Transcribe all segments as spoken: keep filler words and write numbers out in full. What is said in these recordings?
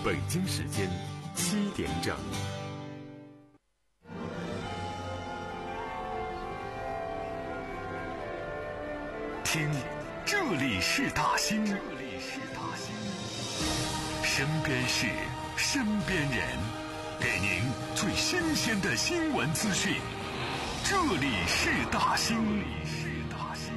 北京时间七点整。听，这里是大兴，这里是大兴，身边事，身边人，给您最新鲜的新闻资讯。这里是大兴，这里是大兴。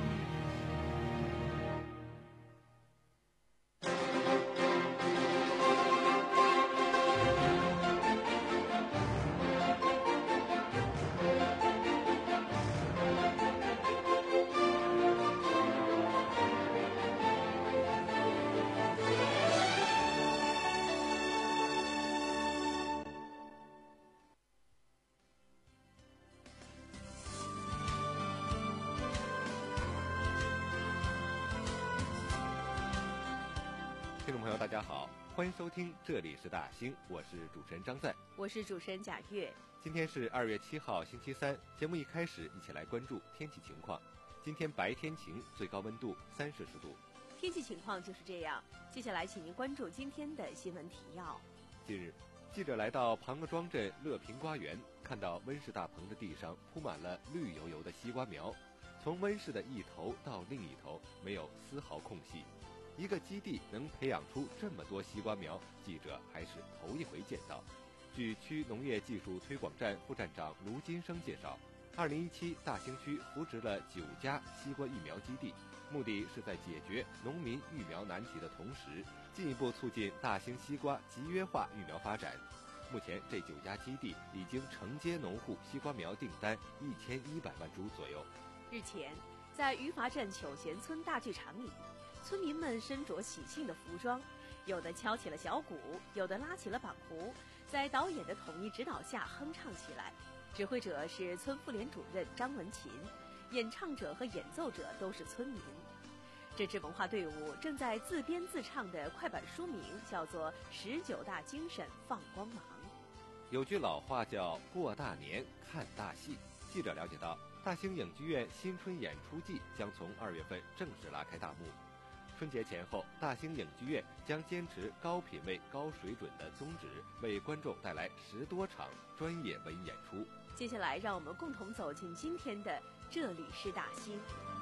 听众朋友大家好，欢迎收听这里是大兴，我是主持人张赞， 我是主持人贾月。 今天是二月七号星期三，节目一开始一起来关注天气情况。今天白天晴，最高温度三摄氏度。 天气情况就是这样，接下来请您关注今天的新闻提要。 近日，记者来到庞各庄镇乐平瓜园，看到温室大棚的地上铺满了绿油油的西瓜苗，从温室的一头到另一头没有丝毫空隙。一个基地能培养出这么多西瓜苗，记者还是头一回见到。据区农业技术推广站副站长卢金生介绍，二零一七大兴区扶植了九家西瓜育苗基地，目的是在解决农民育苗难题的同时，进一步促进大兴西瓜集约化育苗发展。目前这九家基地已经承接农户西瓜苗订单一千一百万株左右。 日前，在余华镇糗贤村大剧场里，村民们身着喜庆的服装，有的敲起了小鼓，有的拉起了板胡，在导演的统一指导下哼唱起来。指挥者是村妇联主任张文琴，演唱者和演奏者都是村民。这支文化队伍正在自编自唱的快板书名叫做《十九大精神放光芒》。 有句老话叫过大年看大戏。记者了解到，大兴影剧院新春演出季将从二月份正式拉开大幕。春节前后，大兴影剧院将坚持高品位、高水准的宗旨，为观众带来十多场专业文艺演出。 接下来，让我们共同走进今天的这里是大兴。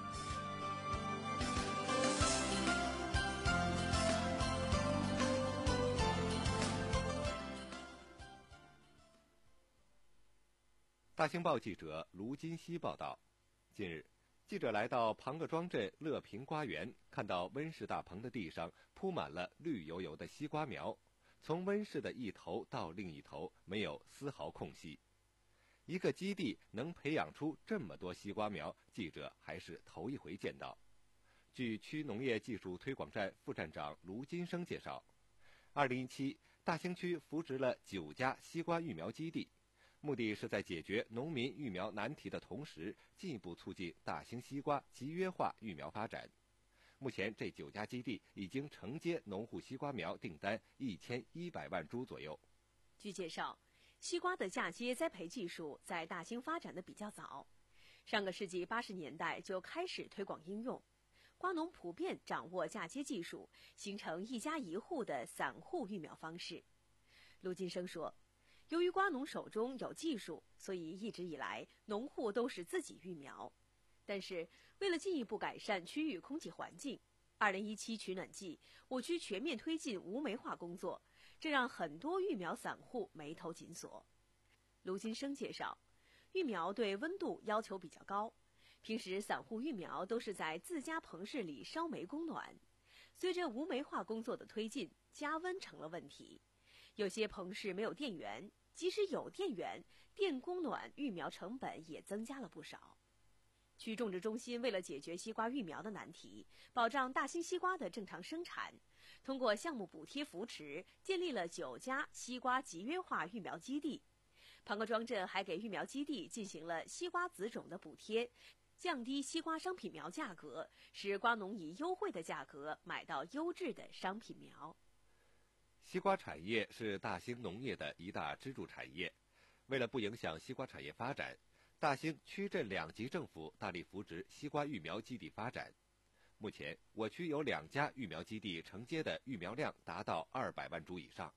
大兴报记者卢金熙报道，近日，记者来到庞各庄镇乐平瓜园，看到温室大棚的地上铺满了绿油油的西瓜苗，从温室的一头到另一头没有丝毫空隙。一个基地能培养出这么多西瓜苗，记者还是头一回见到。据区农业技术推广站副站长卢金生介绍，二零一七大兴区扶植了九家西瓜育苗基地，目的是在解决农民育苗难题的同时，进一步促进大兴西瓜集约化育苗发展。目前这九家基地已经承接农户西瓜苗订单一千一百万株左右。 据介绍，西瓜的嫁接栽培技术在大兴发展的比较早，上个世纪八十年代就开始推广应用，瓜农普遍掌握嫁接技术，形成一家一户的散户育苗方式。卢金生说，由于瓜农手中有技术，所以一直以来农户都是自己育苗。但是为了进一步改善区域空气环境，二零一七取暖季，我区全面推进无煤化工作，这让很多育苗散户眉头紧锁。卢金生介绍，育苗对温度要求比较高，平时散户育苗都是在自家棚室里烧煤供暖，随着无煤化工作的推进，加温成了问题。有些棚室没有电源，即使有电源，电供暖育苗成本也增加了不少。区种植中心为了解决西瓜育苗的难题，保障大兴西瓜的正常生产，通过项目补贴扶持，建立了九家西瓜集约化育苗基地。庞各庄镇还给育苗基地进行了西瓜子种的补贴，降低西瓜商品苗价格，使瓜农以优惠的价格买到优质的商品苗。 西瓜产业是大兴农业的一大支柱产业，为了不影响西瓜产业发展，大兴区镇两级政府大力扶植西瓜育苗基地发展。目前，我区有两家育苗基地承接的育苗量达到二百万株以上，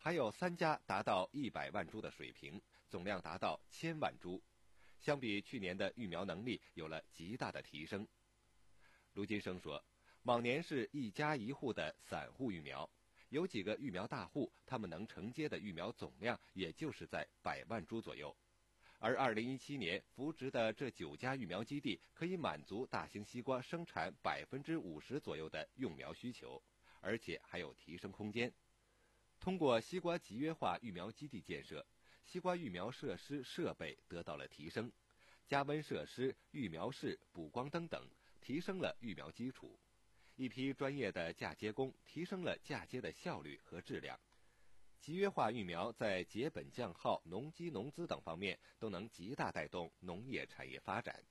还有三家达到一百万株的水平，总量达到千万株，相比去年的育苗能力有了极大的提升。卢金生说，往年是一家一户的散户育苗，有几个育苗大户，他们能承接的育苗总量也就是在百万株左右。而二零一七年扶植的这九家育苗基地可以满足大兴西瓜生产百分之五十左右的用苗需求，而且还有提升空间。通过西瓜集约化育苗基地建设，西瓜育苗设施设备得到了提升，加温设施、育苗室、补光灯等提升了育苗基础。一批专业的嫁接工提升了嫁接的效率和质量。集约化育苗在节本降耗、农机农资等方面都能极大带动农业产业发展。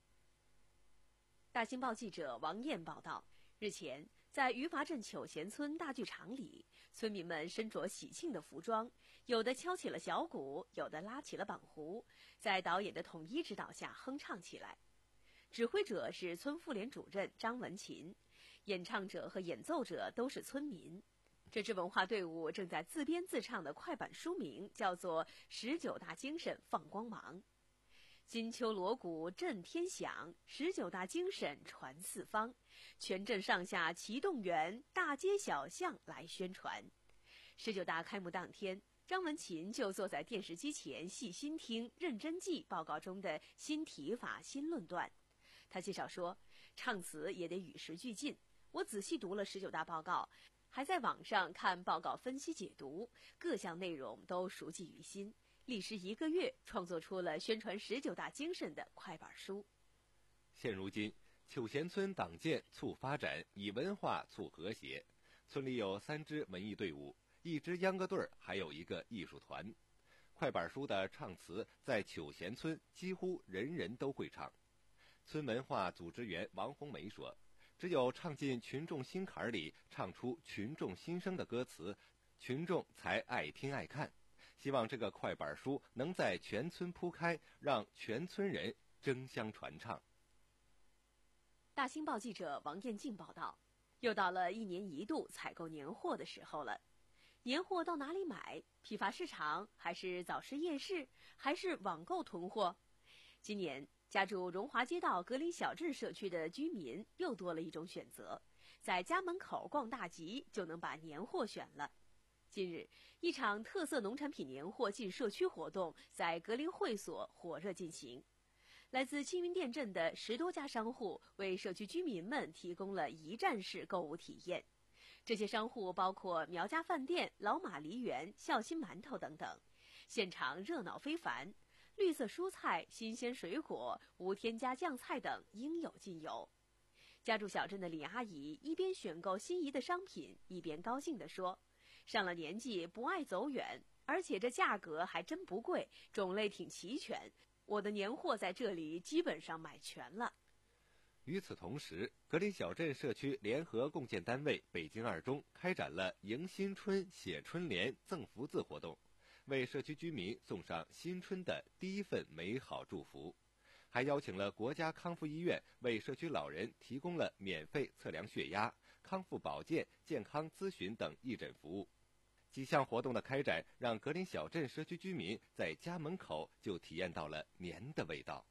大新报记者王燕报道，日前在余华镇糗贤村大剧场里，村民们身着喜庆的服装，有的敲起了小鼓，有的拉起了板胡，在导演的统一指导下哼唱起来。指挥者是村妇联主任张文琴，演唱者和演奏者都是村民。这支文化队伍正在自编自唱的快板书名叫做《十九大精神放光芒》。金秋锣鼓震天响，十九大精神传四方，全镇上下齐动员，大街小巷来宣传。十九大开幕当天，张文琴就坐在电视机前细心听、认真记报告中的新提法、新论断。他介绍说，唱词也得与时俱进。我仔细读了十九大报告，还在网上看报告分析解读，各项内容都熟记于心。历时一个月，创作出了宣传十九大精神的快板书。 现如今，糗贤村党建促发展，以文化促和谐。村里有三支文艺队伍，一支秧歌队，还有一个艺术团。快板书的唱词在糗贤村几乎人人都会唱。村文化组织员王红梅说，只有唱进群众心坎里，唱出群众心声的歌词，群众才爱听爱看。希望这个快板书能在全村铺开，让全村人争相传唱。 大新报记者王艳静报道，又到了一年一度采购年货的时候了。年货到哪里买？批发市场，还是早市夜市，还是网购囤货？今年家住荣华街道格林小镇社区的居民又多了一种选择，在家门口逛大集就能把年货选了。近日，一场特色农产品年货进社区活动在格林会所火热进行。来自青云店镇的十多家商户为社区居民们提供了一站式购物体验。这些商户包括苗家饭店、老马梨园、孝心馒头等等，现场热闹非凡，绿色蔬菜、新鲜水果、无添加酱菜等应有尽有。家住小镇的李阿姨一边选购心仪的商品，一边高兴地说，上了年纪不爱走远，而且这价格还真不贵，种类挺齐全，我的年货在这里基本上买全了。 与此同时，格林小镇社区联合共建单位北京二中开展了迎新春写春联赠福字活动，为社区居民送上新春的第一份美好祝福，还邀请了国家康复医院为社区老人提供了免费测量血压、康复保健、健康咨询等义诊服务。几项活动的开展，让格林小镇社区居民在家门口就体验到了年的味道。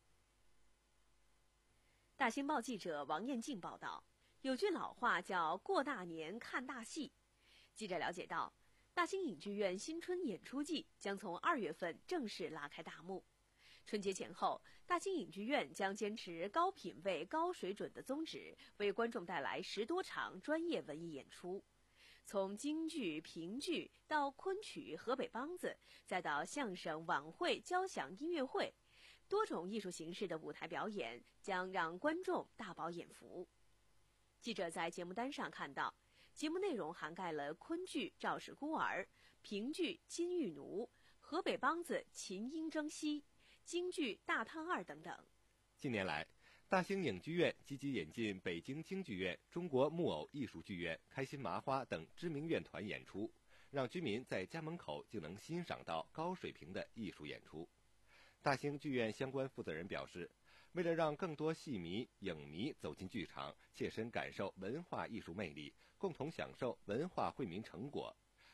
大新报记者王艳静报道，有句老话叫过大年看大戏。记者了解到，大兴影剧院新春演出季将从二月份正式拉开大幕。春节前后，大兴影剧院将坚持高品位、高水准的宗旨，为观众带来十多场专业文艺演出。从京剧、评剧到昆曲、河北梆子，再到相声、晚会、交响音乐会，多种艺术形式的舞台表演将让观众大饱眼福。记者在节目单上看到，节目内容涵盖了昆剧《赵氏孤儿》、评剧《金玉奴》、河北梆子《秦音征西》、京剧《大探二》等等。 近年来，大兴影剧院积极引进北京京剧院、中国木偶艺术剧院、开心麻花等知名院团演出，让居民在家门口就能欣赏到高水平的艺术演出。大兴剧院相关负责人表示，为了让更多戏迷、影迷走进剧场，切身感受文化艺术魅力，共同享受文化惠民成果，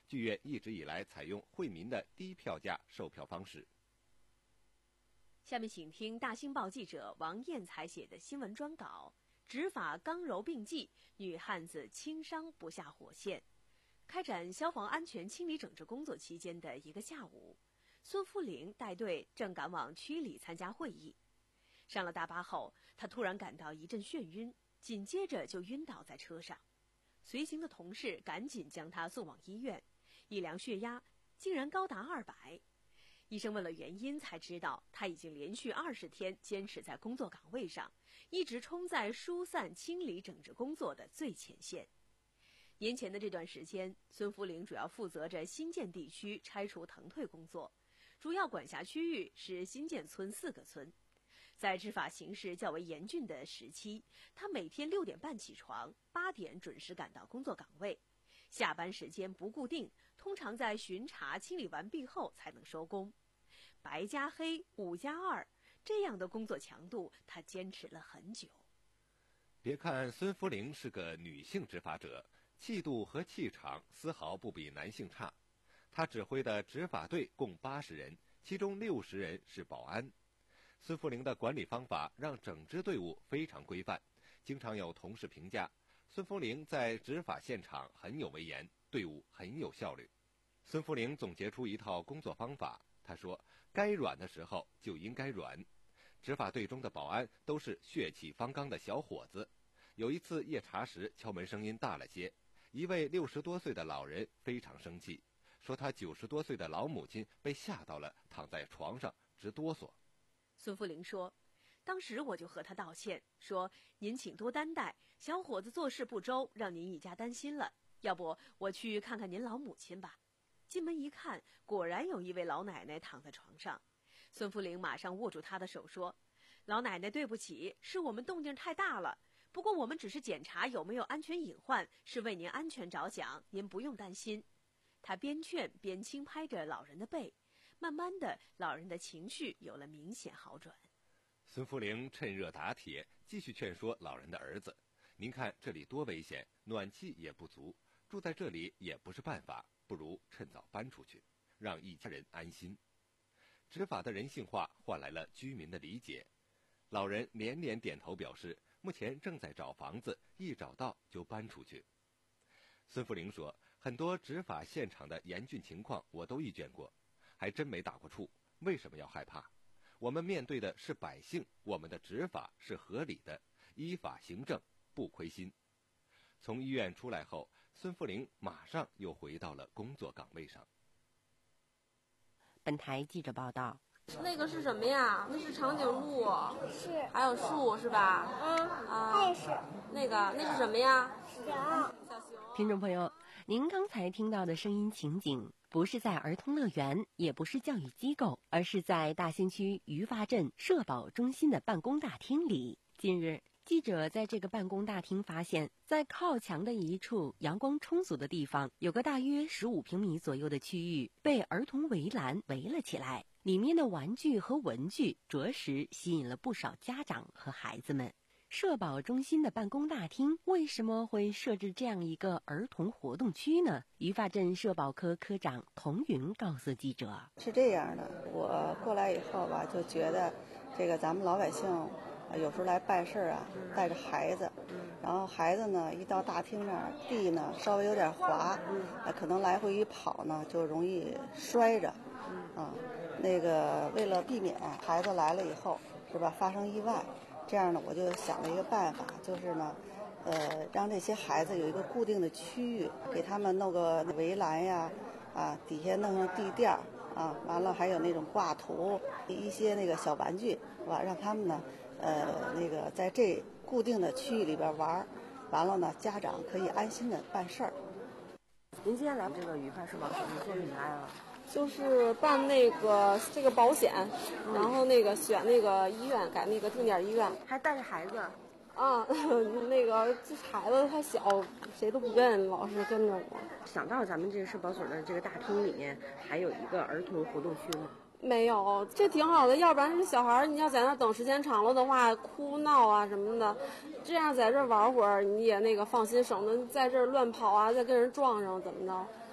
剧院一直以来采用惠民的低票价售票方式。 下面请听大新报记者王艳采写的新闻专稿：执法刚柔并济，女汉子轻伤不下火线。开展消防安全清理整治工作期间的一个下午，孙福龄带队正赶往区里参加会议。上了大巴后，他突然感到一阵眩晕，紧接着就晕倒在车上。随行的同事赶紧将他送往医院，一量血压竟然高达二百。医生问了原因，才知道他已经连续二十天坚持在工作岗位上，一直冲在疏散清理整治工作的最前线。年前的这段时间，孙福龄主要负责着新建地区拆除腾退工作，主要管辖区域是新建村四个村。在执法形势较为严峻的时期，他每天六点半起床，八点准时赶到工作岗位，下班时间不固定，通常在巡查清理完毕后才能收工。白加黑，五加二，这样的工作强度，他坚持了很久。 别看孙福龄是个女性执法者，气度和气场丝毫不比男性差。他指挥的执法队共八十人，其中六十人是保安。孙福龄的管理方法让整支队伍非常规范，经常有同事评价孙福龄在执法现场很有威严，队伍很有效率。孙福龄总结出一套工作方法，他说该软的时候就应该软。执法队中的保安都是血气方刚的小伙子。有一次夜查时，敲门声音大了些，一位六十多岁的老人非常生气，说他九十多岁的老母亲被吓到了，躺在床上直哆嗦。 孙福龄说，当时我就和他道歉，说您请多担待，小伙子做事不周，让您一家担心了，要不我去看看您老母亲吧。进门一看，果然有一位老奶奶躺在床上。孙福龄马上握住她的手说，老奶奶对不起，是我们动静太大了，不过我们只是检查有没有安全隐患，是为您安全着想，您不用担心。他边劝边轻拍着老人的背，慢慢的，老人的情绪有了明显好转。 孙福龄趁热打铁，继续劝说老人的儿子，您看这里多危险，暖气也不足，住在这里也不是办法，不如趁早搬出去，让一家人安心。执法的人性化换来了居民的理解，老人连连点头表示目前正在找房子，一找到就搬出去。孙福龄说，很多执法现场的严峻情况我都遇见过，还真没打过怵，为什么要害怕？我们面对的是百姓，我们的执法是合理的，依法行政，不亏心。从医院出来后，孙福龄马上又回到了工作岗位上。 本台记者报道。 那个是什么呀？那是长颈鹿， 是， 还有树是吧？ 嗯， 啊， 那是那个那是什么呀？ 熊。 小熊。 听众朋友，您刚才听到的声音情景，不是在儿童乐园，也不是教育机构，而是在大兴区于发镇社保中心的办公大厅里。近日，记者在这个办公大厅发现，在靠墙的一处阳光充足的地方，有个大约十五平米左右的区域被儿童围栏围了起来，里面的玩具和文具着实吸引了不少家长和孩子们。社保中心的办公大厅为什么会设置这样一个儿童活动区呢？于发镇社保科科长童云告诉记者， 是这样的，我过来以后吧，就觉得这个咱们老百姓有时候来办事啊，带着孩子，然后孩子呢一到大厅那儿，地呢稍微有点滑，可能来回一跑呢就容易摔着，啊，那个为了避免孩子来了以后是吧发生意外，这样呢我就想了一个办法，就是呢呃让这些孩子有一个固定的区域，给他们弄个围栏呀，啊底下弄上地垫儿啊，完了还有那种挂图，一些那个小玩具，是吧？让他们呢呃那个在这固定的区域里边玩，完了呢家长可以安心的办事儿。 您今天来这个于发社保所做什么来了？ 就是办那个这个保险，嗯、然后那个选那个医院，改那个定点医院， 还带着孩子。 啊，那个这孩子还小，谁都不愿意老是跟着我。 想到咱们这个社保所的这个大厅里面还有一个儿童活动区吗？ 没有，这挺好的，要不然这小孩你要在那等时间长了的话，哭闹啊什么的，这样在这玩会儿你也那个放心，省得在这乱跑啊，再跟人撞上怎么着。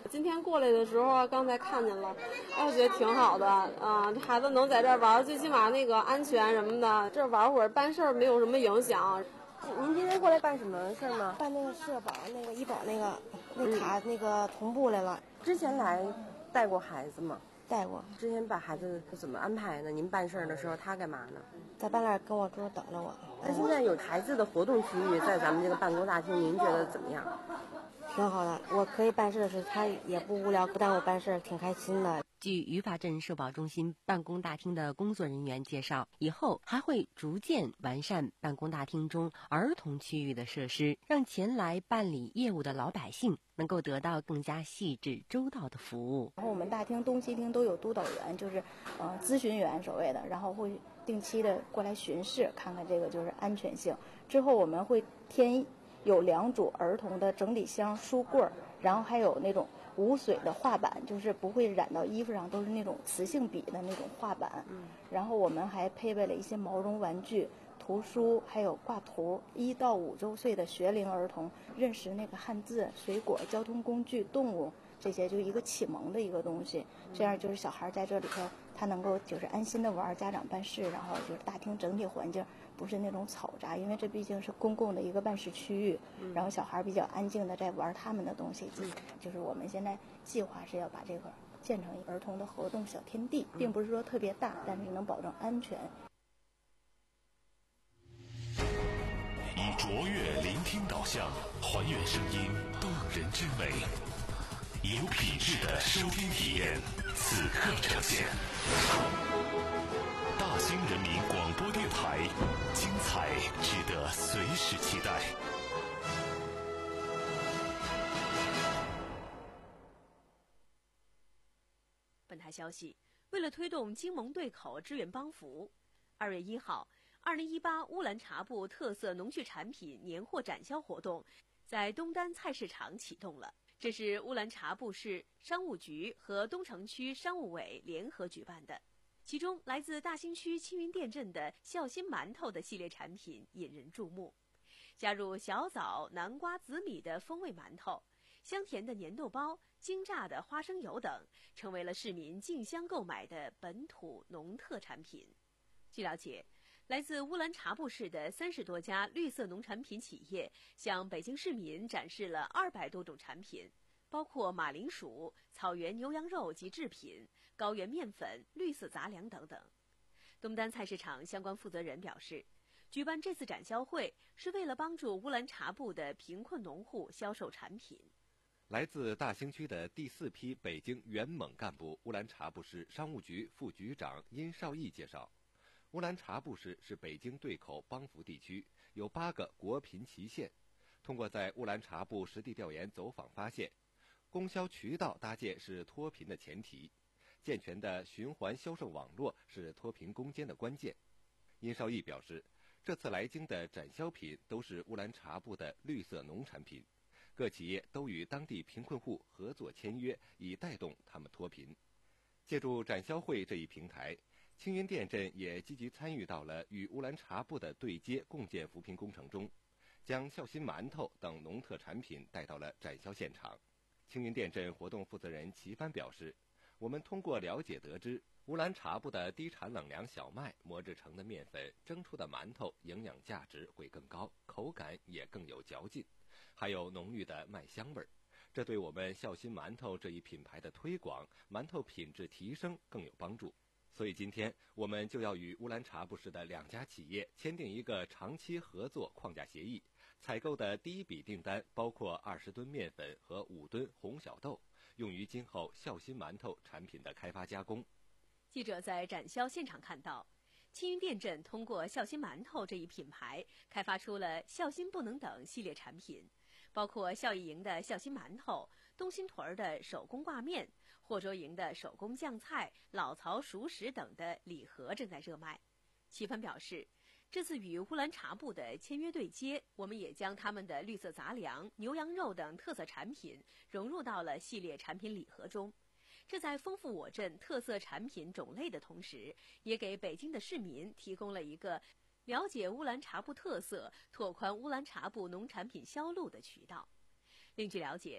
今天过来的时候，刚才看见了，哎，我觉得挺好的啊，这孩子能在这儿玩，最起码那个安全什么的，这玩会儿办事儿没有什么影响。 您今天过来办什么事儿呢？ 办那个社保、那个医保、那个那卡、嗯、那个同步来了。 之前来带过孩子吗？ 带过。 之前把孩子怎么安排呢？您办事儿的时候，他干嘛呢？ 在班那跟我桌等着我。 那现在有孩子的活动区域在咱们这个办公大厅，您觉得怎么样？ 挺好的，我可以办事的时候，他也不无聊，不耽误办事，挺开心的。 据于发镇社保中心办公大厅的工作人员介绍，以后还会逐渐完善办公大厅中儿童区域的设施，让前来办理业务的老百姓能够得到更加细致周到的服务。 然后我们大厅东西厅都有督导员，就是呃咨询员所谓的，然后会定期的过来巡视，看看这个就是安全性。之后我们会添有两组儿童的整理箱、书柜，然后还有那种无水的画板，就是不会染到衣服上，都是那种磁性笔的那种画板。嗯，然后我们还配备了一些毛绒玩具、图书，还有挂图。一到五周岁的学龄儿童认识那个汉字、水果、交通工具、动物，这些就一个启蒙的一个东西。这样就是小孩在这里头，他能够就是安心的玩，家长办事，然后就是大厅整体环境不是那种嘈杂，因为这毕竟是公共的一个办事区域，然后小孩比较安静的在玩他们的东西。嗯，就是我们现在计划是要把这个建成儿童的活动小天地，并不是说特别大，但是能保证安全。 以卓越聆听导向，还原声音动人之美，有品质的收听体验，此刻呈现。大兴人民广播电台，精彩值得随时期待。 本台消息，为了推动经盟对口支援帮扶，二月一号，二零一八乌兰察布特色农畜产品年货展销活动在东单菜市场启动了。这是乌兰察布市商务局和东城区商务委联合举办的。其中，来自大兴区青云店镇的孝心馒头的系列产品引人注目，加入小枣、南瓜、紫米的风味馒头，香甜的粘豆包、精榨的花生油等，成为了市民竞相购买的本土农特产品。据了解，来自乌兰察布市的三十多家绿色农产品企业向北京市民展示了二百多种产品，包括马铃薯、草原牛羊肉及制品、高原面粉、绿色杂粮等等。东单菜市场相关负责人表示，举办这次展销会是为了帮助乌兰察布的贫困农户销售产品。 来自大兴区的第四批北京原蒙干部乌兰察布市商务局副局长殷少义介绍，乌兰察布市是北京对口帮扶地区，有八个国贫旗县。通过在乌兰察布实地调研走访发现，供销渠道搭建是脱贫的前提，健全的循环销售网络是脱贫攻坚的关键。殷少义表示，这次来京的展销品都是乌兰察布的绿色农产品，各企业都与当地贫困户合作签约，以带动他们脱贫。借助展销会这一平台，青云店镇也积极参与到了与乌兰察布的对接共建扶贫工程中，将孝心馒头等农特产品带到了展销现场。青云店镇活动负责人齐帆表示，我们通过了解得知，乌兰察布的低产冷粮小麦磨制成的面粉蒸出的馒头营养价值会更高，口感也更有嚼劲，还有浓郁的麦香味儿，这对我们孝心馒头这一品牌的推广、馒头品质提升更有帮助。所以今天我们就要与乌兰察布市的两家企业签订一个长期合作框架协议，采购的第一笔订单包括二十吨面粉和五吨红小豆，用于今后孝心馒头产品的开发加工。 记者在展销现场看到，青云店镇通过孝心馒头这一品牌，开发出了孝心不能等系列产品，包括孝义营的孝心馒头、东新屯的手工挂面、霍州营的手工酱菜、老曹熟食等的礼盒正在热卖。齐帆表示，这次与乌兰察布的签约对接，我们也将他们的绿色杂粮、牛羊肉等特色产品融入到了系列产品礼盒中。这在丰富我镇特色产品种类的同时，也给北京的市民提供了一个了解乌兰察布特色、拓宽乌兰察布农产品销路的渠道。另据了解，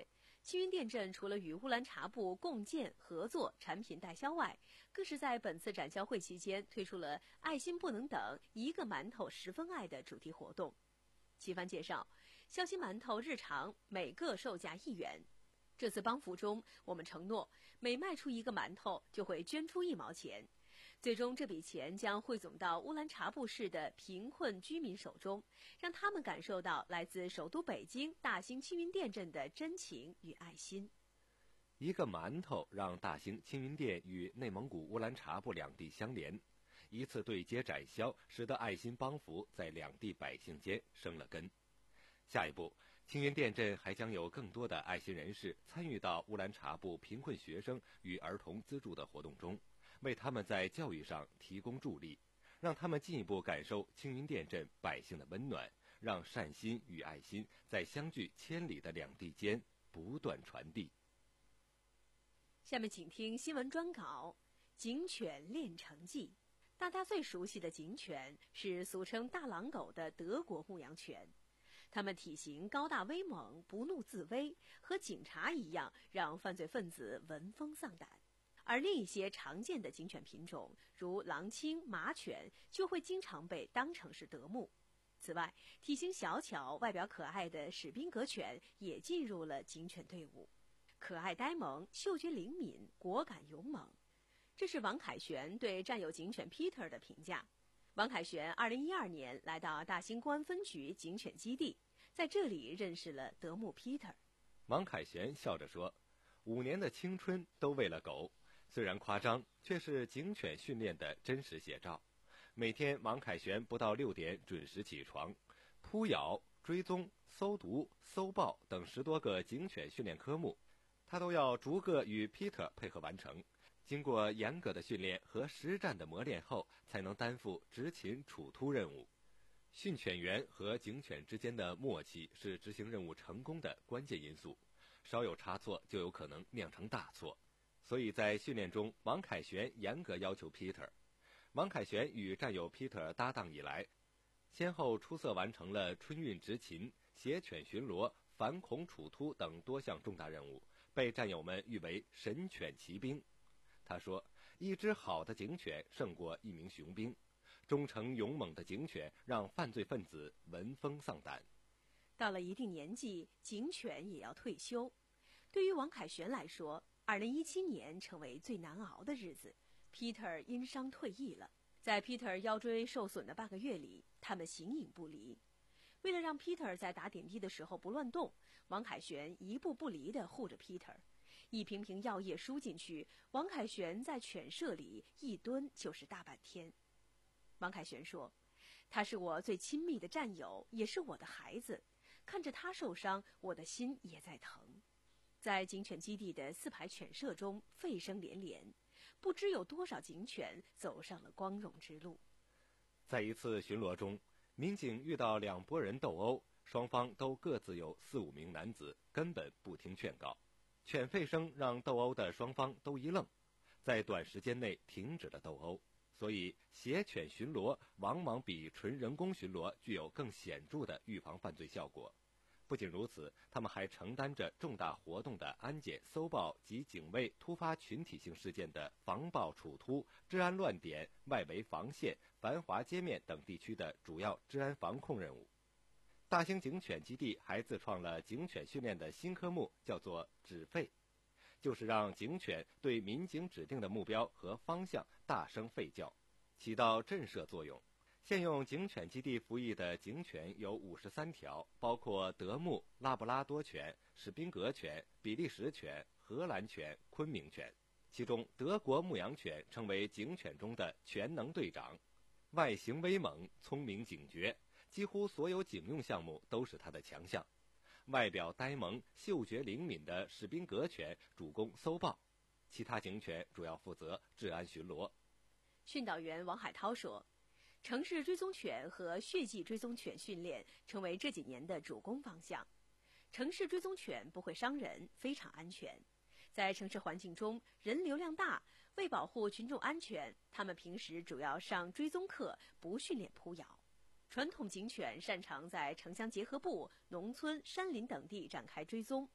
青云店镇除了与乌兰察布共建合作产品代销外，更是在本次展销会期间推出了爱心不能等，一个馒头十分爱的主题活动。齐帆介绍，孝心馒头日常每个售价一元。这次帮扶中，我们承诺每卖出一个馒头就会捐出一毛钱，最终这笔钱将汇总到乌兰察布市的贫困居民手中，让他们感受到来自首都北京大兴青云店镇的真情与爱心。 一个馒头让大兴青云店与内蒙古乌兰察布两地相连，一次对接展销，使得爱心帮扶在两地百姓间生了根。下一步，青云店镇还将有更多的爱心人士参与到乌兰察布贫困学生与儿童资助的活动中，为他们在教育上提供助力，让他们进一步感受青云店镇百姓的温暖，让善心与爱心在相距千里的两地间不断传递。 下面请听新闻专稿：警犬练成记。大家最熟悉的警犬是俗称大狼狗的德国牧羊犬，它们体型高大威猛，不怒自威，和警察一样，让犯罪分子闻风丧胆。而另一些常见的警犬品种，如狼青、马犬，就会经常被当成是德牧。此外，体型小巧、外表可爱的史宾格犬也进入了警犬队伍。可爱呆萌，嗅觉灵敏，果敢勇猛。这是王凯旋对战友警犬 Peter 的评价。王凯旋二零一二年来到大兴公安分局警犬基地，在这里认识了德牧 Peter。 王凯旋笑着说：“五年的青春都为了狗。”虽然夸张，却是警犬训练的真实写照。每天，王凯旋不到六点准时起床，扑咬、追踪、搜毒、搜爆等十多个警犬训练科目，他都要逐个与 Peter 配合完成。经过严格的训练和实战的磨练后，才能担负执勤处突任务。训犬员和警犬之间的默契是执行任务成功的关键因素，稍有差错就有可能酿成大错。所以在训练中，王凯旋严格要求 Peter。王凯旋与战友 Peter 搭档以来，先后出色完成了春运执勤、携犬巡逻、反恐处突等多项重大任务，被战友们誉为神犬骑兵。他说，一只好的警犬胜过一名雄兵，忠诚勇猛的警犬让犯罪分子闻风丧胆。 到了一定年纪，警犬也要退休。对于王凯旋来说，二零一七年成为最难熬的日子。Peter 因伤退役了，在 Peter 腰椎受损的半个月里，他们形影不离。为了让 Peter 在打点滴的时候不乱动，王凯旋一步不离地护着 Peter。一瓶瓶药液输进去，王凯旋在犬舍里一蹲就是大半天。王凯旋说，他是我最亲密的战友，也是我的孩子，看着他受伤，我的心也在疼。在警犬基地的四排犬舍中，沸声连连，不知有多少警犬走上了光荣之路。 在一次巡逻中，民警遇到两拨人斗殴，双方都各自有四五名男子，根本不听劝告。犬吠声让斗殴的双方都一愣，在短时间内停止了斗殴。所以携犬巡逻往往比纯人工巡逻具有更显著的预防犯罪效果。不仅如此，他们还承担着重大活动的安检、搜报及警卫突发群体性事件的防暴处突、治安乱点、外围防线、繁华街面等地区的主要治安防控任务。大兴警犬基地还自创了警犬训练的新科目，叫做指吠，就是让警犬对民警指定的目标和方向大声吠叫，起到震慑作用。现用警犬基地服役的警犬有五十三条，包括德牧、拉布拉多犬、史宾格犬、比利时犬、荷兰犬、昆明犬。其中德国牧羊犬称为警犬中的全能队长，外形威猛，聪明警觉，几乎所有警用项目都是它的强项。外表呆萌、嗅觉灵敏的史宾格犬主攻搜报，其他警犬主要负责治安巡逻。 训导员王海涛说，城市追踪犬和血迹追踪犬训练成为这几年的主攻方向。城市追踪犬不会伤人，非常安全。在城市环境中，人流量大，为保护群众安全，他们平时主要上追踪课，不训练扑咬。传统警犬擅长在城乡结合部、农村、山林等地展开追踪，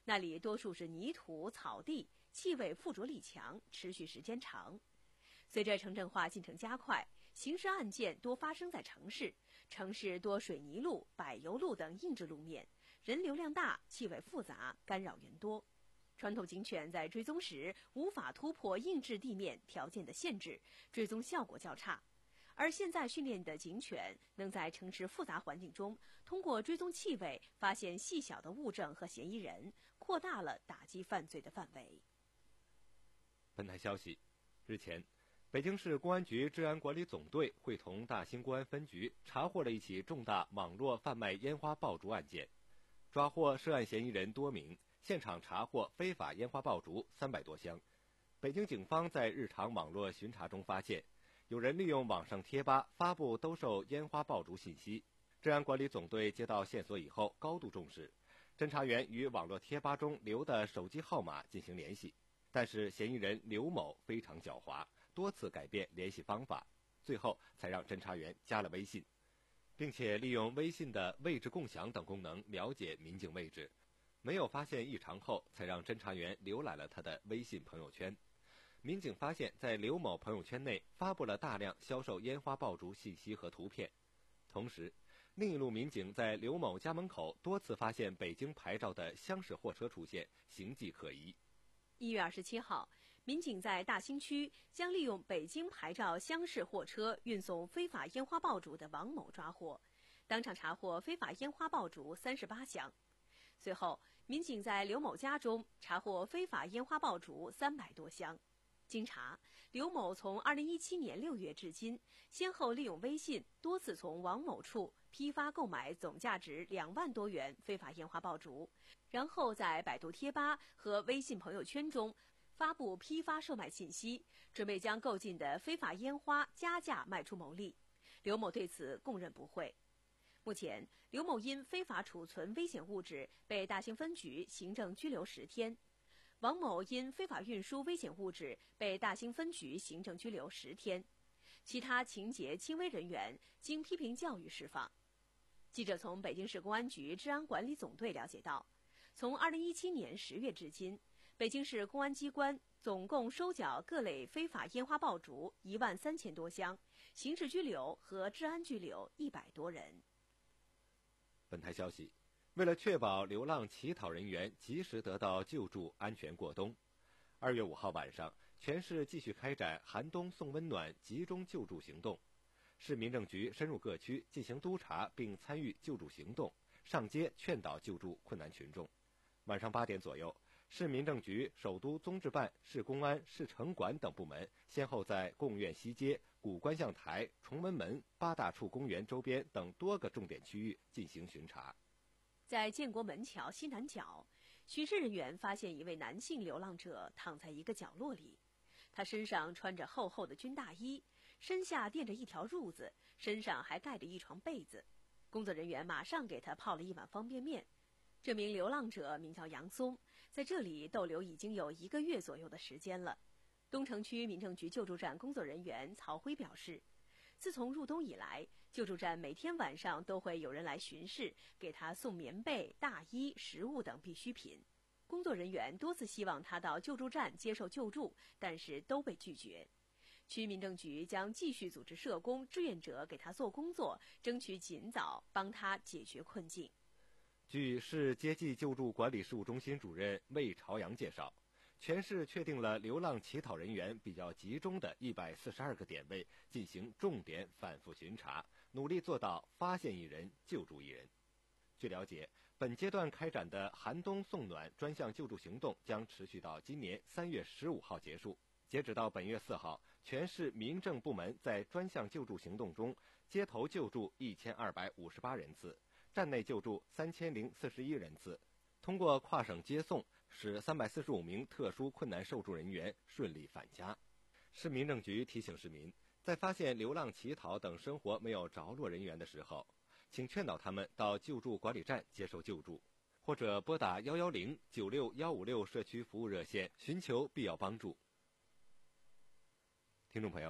那里多数是泥土、草地，气味附着力强，持续时间长。随着城镇化进程加快，刑事案件多发生在城市，城市多水泥路、柏油路等硬质路面，人流量大，气味复杂，干扰源多。传统警犬在追踪时无法突破硬质地面条件的限制，追踪效果较差。而现在训练的警犬能在城市复杂环境中，通过追踪气味发现细小的物证和嫌疑人，扩大了打击犯罪的范围。 本台消息，日前，北京市公安局治安管理总队会同大兴公安分局查获了一起重大网络贩卖烟花爆竹案件，抓获涉案嫌疑人多名，现场查获非法烟花爆竹三百多箱。北京警方在日常网络巡查中发现，有人利用网上贴吧发布兜售烟花爆竹信息。治安管理总队接到线索以后高度重视，侦查员与网络贴吧中留的手机号码进行联系，但是嫌疑人刘某非常狡猾，多次改变联系方法，最后才让侦查员加了微信，并且利用微信的位置共享等功能了解民警位置，没有发现异常后才让侦查员浏览了他的微信朋友圈。民警发现在刘某朋友圈内发布了大量销售烟花爆竹信息和图片，同时另一路民警在刘某家门口多次发现北京牌照的厢式货车出现，形迹可疑。 一月二十七号，民警在大兴区将利用北京牌照厢式货车运送非法烟花爆竹的王某抓获，当场查获非法烟花爆竹三十八箱。随后，民警在刘某家中查获非法烟花爆竹三百多箱。经查，刘某从二零一七年六月至今，先后利用微信多次从王某处批发购买总价值两万多元非法烟花爆竹，然后在百度贴吧和微信朋友圈中发布批发售卖信息，准备将购进的非法烟花加价卖出牟利。刘某对此供认不讳。目前，刘某因非法储存危险物质被大兴分局行政拘留十天。王某因非法运输危险物质被大兴分局行政拘留十天，其他情节轻微人员经批评教育释放。记者从北京市公安局治安管理总队了解到，从二零一七年十月至今，北京市公安机关总共收缴各类非法烟花爆竹一万三千多箱，刑事拘留和治安拘留一百多人。 本台消息，为了确保流浪乞讨人员及时得到救助、安全过冬，二月五号晚上，全市继续开展寒冬送温暖集中救助行动。市民政局深入各区进行督查，并参与救助行动，上街劝导救助困难群众。晚上八点左右，市民政局、首都综治办、市公安、市城管等部门先后在贡院西街、古观象台、崇文门、八大处公园周边等多个重点区域进行巡查。 在建国门桥西南角，巡视人员发现一位男性流浪者躺在一个角落里，他身上穿着厚厚的军大衣，身下垫着一条褥子，身上还盖着一床被子。工作人员马上给他泡了一碗方便面。这名流浪者名叫杨松，在这里逗留已经有一个月左右的时间了。东城区民政局救助站工作人员曹辉表示，自从入冬以来，救助站每天晚上都会有人来巡视，给他送棉被、大衣、食物等必需品。工作人员多次希望他到救助站接受救助，但是都被拒绝。区民政局将继续组织社工、志愿者给他做工作，争取尽早帮他解决困境。 据市接济救助管理事务中心主任魏朝阳介绍，全市确定了流浪乞讨人员比较集中的一百四十二个点位，进行重点反复巡查，努力做到发现一人救助一人。据了解，本阶段开展的寒冬送暖专项救助行动将持续到今年三月十五号结束。截止到本月四号，全市民政部门在专项救助行动中街头救助一千二百五十八人次，站内救助三千零四十一人次，通过跨省接送，使三百四十五名特殊困难受助人员顺利返家。市民政局提醒市民，在发现流浪乞讨等生活没有着落人员的时候，请劝导他们到救助管理站接受救助，或者拨打一一零九六一五六社区服务热线寻求必要帮助。听众朋友，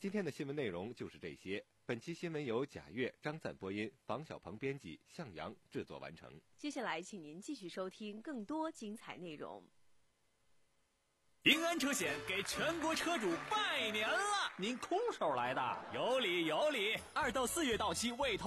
今天的新闻内容就是这些。本期新闻由贾月、张赞播音，房小鹏编辑，向阳制作完成。 接下来，请您继续收听更多精彩内容。 平安车险给全国车主拜年了！ 您空手来的？ 有理有理，二到四月到期未通